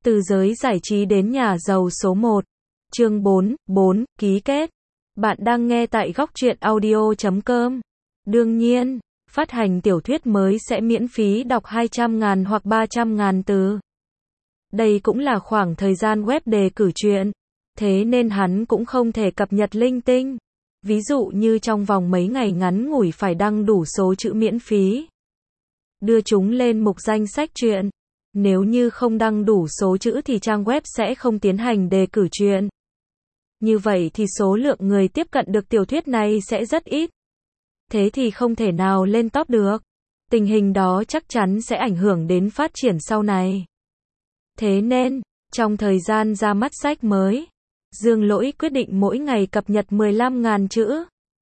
Từ giới giải trí đến nhà giàu số 1. Chương 4, ký kết. Bạn đang nghe tại góc truyện audio.com. Đương nhiên, phát hành tiểu thuyết mới sẽ miễn phí đọc 200.000 hoặc 300.000 từ. Đây cũng là khoảng thời gian web đề cử truyện. Thế nên hắn cũng không thể cập nhật linh tinh. Ví dụ như trong vòng mấy ngày ngắn ngủi phải đăng đủ số chữ miễn phí. Đưa chúng lên mục danh sách truyện. Nếu như không đăng đủ số chữ thì trang web sẽ không tiến hành đề cử truyện. Như vậy thì số lượng người tiếp cận được tiểu thuyết này sẽ rất ít. Thế thì không thể nào lên top được. Tình hình đó chắc chắn sẽ ảnh hưởng đến phát triển sau này. Thế nên, trong thời gian ra mắt sách mới, Dương Lỗi quyết định mỗi ngày cập nhật 15.000 chữ.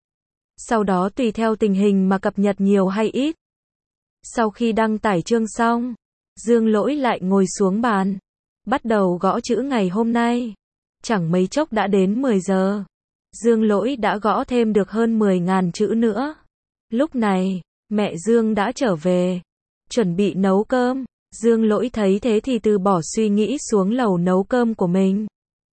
Sau đó tùy theo tình hình mà cập nhật nhiều hay ít. Sau khi đăng tải chương xong, Dương Lỗi lại ngồi xuống bàn, bắt đầu gõ chữ ngày hôm nay. Chẳng mấy chốc đã đến 10 giờ. Dương Lỗi đã gõ thêm được hơn 10.000 chữ nữa. Lúc này, mẹ Dương đã trở về, chuẩn bị nấu cơm. Dương Lỗi thấy thế thì từ bỏ suy nghĩ xuống lầu nấu cơm của mình.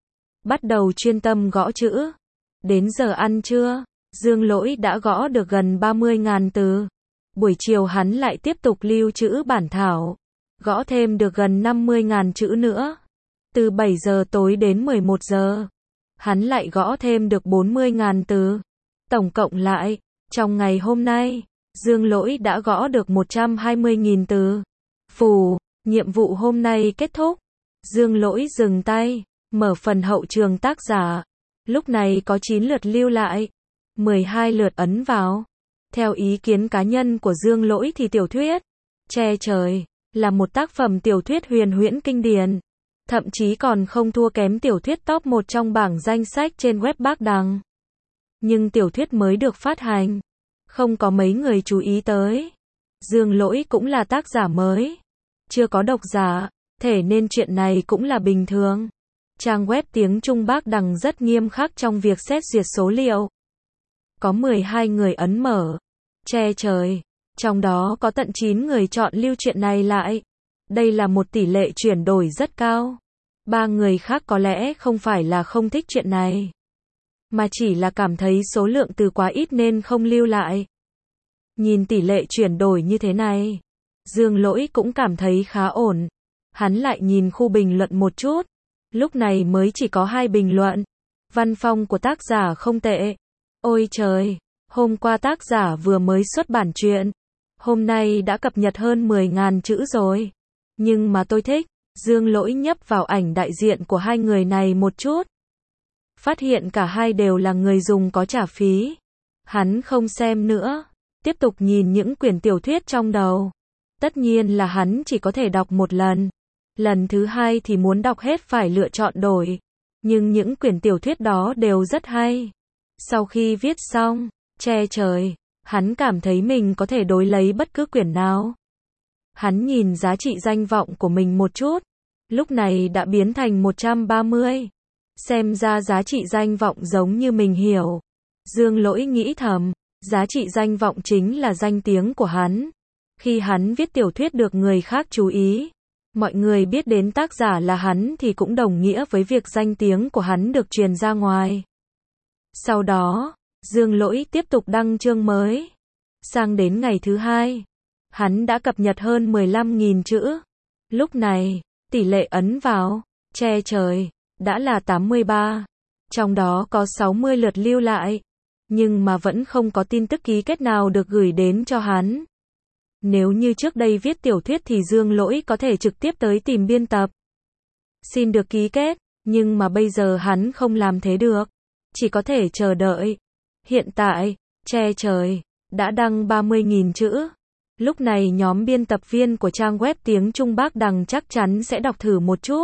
Bắt đầu chuyên tâm gõ chữ. Đến giờ ăn trưa, Dương Lỗi đã gõ được gần 30.000 từ. Buổi chiều hắn lại tiếp tục lưu trữ bản thảo. Gõ thêm được gần 50.000 chữ nữa. Từ 7 giờ tối đến 11 giờ, hắn lại gõ thêm được 40.000 từ. Tổng cộng lại, trong ngày hôm nay, Dương Lỗi đã gõ được 120.000 từ. Phù, nhiệm vụ hôm nay kết thúc. Dương Lỗi dừng tay, mở phần hậu trường tác giả. Lúc này có 9 lượt lưu lại, 12 lượt ấn vào. Theo ý kiến cá nhân của Dương Lỗi thì tiểu thuyết Che Trời là một tác phẩm tiểu thuyết huyền huyễn kinh điển, thậm chí còn không thua kém tiểu thuyết top 1 trong bảng danh sách trên web Bác Đằng. Nhưng tiểu thuyết mới được phát hành, không có mấy người chú ý tới. Dương Lỗi cũng là tác giả mới, chưa có độc giả, thế nên chuyện này cũng là bình thường. Trang web tiếng Trung Bác Đằng rất nghiêm khắc trong việc xét duyệt số liệu. Có 12 người ấn mở Che Trời, trong đó có tận 9 người chọn lưu chuyện này lại. Đây là một tỷ lệ chuyển đổi rất cao. 3 người khác có lẽ không phải là không thích chuyện này, mà chỉ là cảm thấy số lượng từ quá ít nên không lưu lại. Nhìn tỷ lệ chuyển đổi như thế này, Dương Lỗi cũng cảm thấy khá ổn. Hắn lại nhìn khu bình luận một chút. Lúc này mới chỉ có 2 bình luận. Văn phong của tác giả không tệ. Ôi trời, hôm qua tác giả vừa mới xuất bản truyện, hôm nay đã cập nhật hơn 10.000 chữ rồi. Nhưng mà tôi thích. Dương Lỗi nhấp vào ảnh đại diện của hai người này một chút. Phát hiện cả hai đều là người dùng có trả phí. Hắn không xem nữa, tiếp tục nhìn những quyển tiểu thuyết trong đầu. Tất nhiên là hắn chỉ có thể đọc một lần. Lần thứ hai thì muốn đọc hết phải lựa chọn đổi. Nhưng những quyển tiểu thuyết đó đều rất hay. Sau khi viết xong Che Trời, hắn cảm thấy mình có thể đối lấy bất cứ quyển nào. Hắn nhìn giá trị danh vọng của mình một chút. Lúc này đã biến thành 130. Xem ra giá trị danh vọng giống như mình hiểu. Dương Lỗi nghĩ thầm, giá trị danh vọng chính là danh tiếng của hắn. Khi hắn viết tiểu thuyết được người khác chú ý, mọi người biết đến tác giả là hắn thì cũng đồng nghĩa với việc danh tiếng của hắn được truyền ra ngoài. Sau đó, Dương Lỗi tiếp tục đăng chương mới. Sang đến ngày thứ hai, hắn đã cập nhật hơn 15.000 chữ. Lúc này, tỷ lệ ấn vào Che Trời đã là 83. Trong đó có 60 lượt lưu lại. Nhưng mà vẫn không có tin tức ký kết nào được gửi đến cho hắn. Nếu như trước đây viết tiểu thuyết thì Dương Lỗi có thể trực tiếp tới tìm biên tập, xin được ký kết. Nhưng mà bây giờ hắn không làm thế được, chỉ có thể chờ đợi. Hiện tại, Che Trời đã đăng 30.000 chữ. Lúc này nhóm biên tập viên của trang web tiếng Trung Bác Đằng chắc chắn sẽ đọc thử một chút.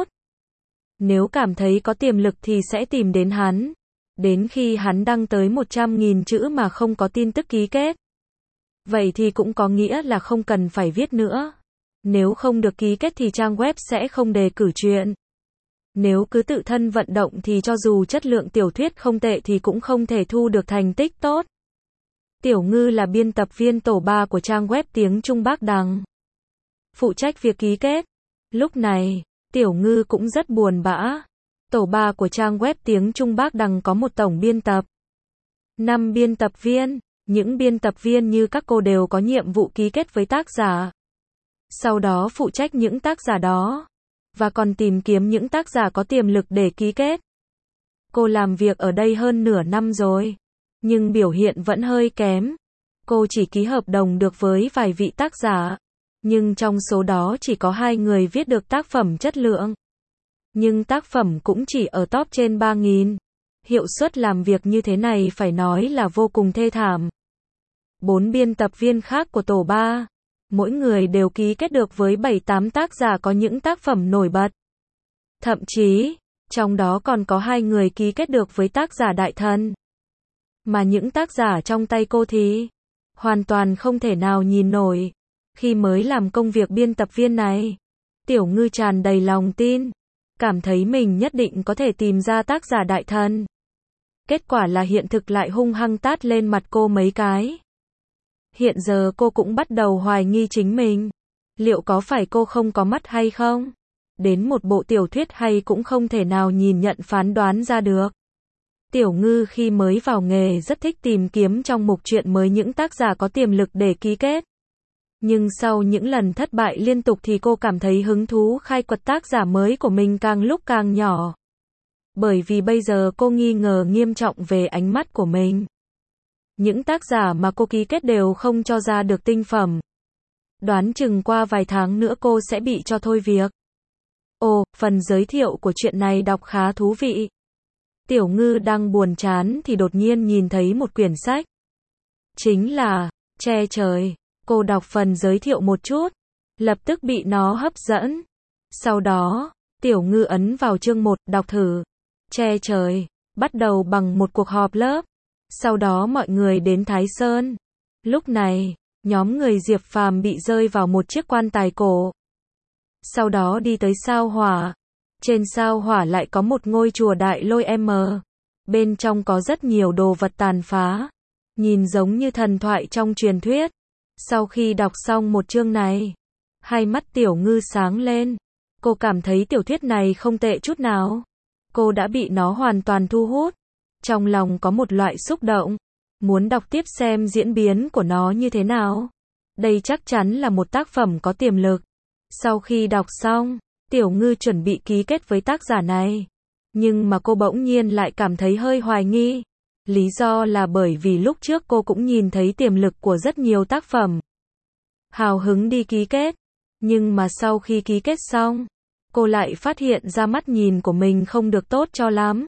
Nếu cảm thấy có tiềm lực thì sẽ tìm đến hắn. Đến khi hắn đăng tới 100.000 chữ mà không có tin tức ký kết, vậy thì cũng có nghĩa là không cần phải viết nữa. Nếu không được ký kết thì trang web sẽ không đề cử truyện. Nếu cứ tự thân vận động thì cho dù chất lượng tiểu thuyết không tệ thì cũng không thể thu được thành tích tốt. Tiểu Ngư là biên tập viên tổ 3 của trang web tiếng Trung Bác Đằng, phụ trách việc ký kết. Lúc này, Tiểu Ngư cũng rất buồn bã. Tổ 3 của trang web tiếng Trung Bác Đằng có một tổng biên tập, 5 biên tập viên. Những biên tập viên như các cô đều có nhiệm vụ ký kết với tác giả, sau đó phụ trách những tác giả đó, và còn tìm kiếm những tác giả có tiềm lực để ký kết. Cô làm việc ở đây hơn nửa năm rồi, nhưng biểu hiện vẫn hơi kém. Cô chỉ ký hợp đồng được với vài vị tác giả, nhưng trong số đó chỉ có 2 người viết được tác phẩm chất lượng. Nhưng tác phẩm cũng chỉ ở top trên 3.000. Hiệu suất làm việc như thế này phải nói là vô cùng thê thảm. 4 biên tập viên khác của tổ 3, mỗi người đều ký kết được với 7-8 tác giả có những tác phẩm nổi bật. Thậm chí, trong đó còn có 2 người ký kết được với tác giả đại thần. Mà những tác giả trong tay cô thì hoàn toàn không thể nào nhìn nổi. Khi mới làm công việc biên tập viên này, Tiểu Ngư tràn đầy lòng tin, cảm thấy mình nhất định có thể tìm ra tác giả đại thần. Kết quả là hiện thực lại hung hăng tát lên mặt cô mấy cái. Hiện giờ cô cũng bắt đầu hoài nghi chính mình. Liệu có phải cô không có mắt hay không? Đến một bộ tiểu thuyết hay cũng không thể nào nhìn nhận phán đoán ra được. Tiểu Ngư khi mới vào nghề rất thích tìm kiếm trong mục truyện mới những tác giả có tiềm lực để ký kết. Nhưng sau những lần thất bại liên tục thì cô cảm thấy hứng thú khai quật tác giả mới của mình càng lúc càng nhỏ. Bởi vì bây giờ cô nghi ngờ nghiêm trọng về ánh mắt của mình. Những tác giả mà cô ký kết đều không cho ra được tinh phẩm. Đoán chừng qua vài tháng nữa cô sẽ bị cho thôi việc. Ồ, phần giới thiệu của chuyện này đọc khá thú vị. Tiểu Ngư đang buồn chán thì đột nhiên nhìn thấy một quyển sách. Chính là Che Trời. Cô đọc phần giới thiệu một chút, lập tức bị nó hấp dẫn. Sau đó, Tiểu Ngư ấn vào chương 1, đọc thử. Che Trời, bắt đầu bằng một cuộc họp lớp. Sau đó mọi người đến Thái Sơn. Lúc này, nhóm người Diệp Phàm bị rơi vào một chiếc quan tài cổ. Sau đó đi tới sao Hỏa. Trên sao Hỏa lại có một ngôi chùa Đại Lôi M. Bên trong có rất nhiều đồ vật tàn phá, nhìn giống như thần thoại trong truyền thuyết. Sau khi đọc xong một chương này, hai mắt Tiểu Ngư sáng lên. Cô cảm thấy tiểu thuyết này không tệ chút nào. Cô đã bị nó hoàn toàn thu hút. Trong lòng có một loại xúc động, muốn đọc tiếp xem diễn biến của nó như thế nào. Đây chắc chắn là một tác phẩm có tiềm lực. Sau khi đọc xong, Tiểu Ngư chuẩn bị ký kết với tác giả này. Nhưng mà cô bỗng nhiên lại cảm thấy hơi hoài nghi. Lý do là bởi vì lúc trước cô cũng nhìn thấy tiềm lực của rất nhiều tác phẩm. Hào hứng đi ký kết. Nhưng mà sau khi ký kết xong, cô lại phát hiện ra mắt nhìn của mình không được tốt cho lắm.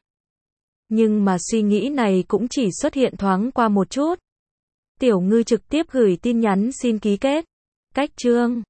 Nhưng mà suy nghĩ này cũng chỉ xuất hiện thoáng qua một chút. Tiểu Ngư trực tiếp gửi tin nhắn xin ký kết. Cách chương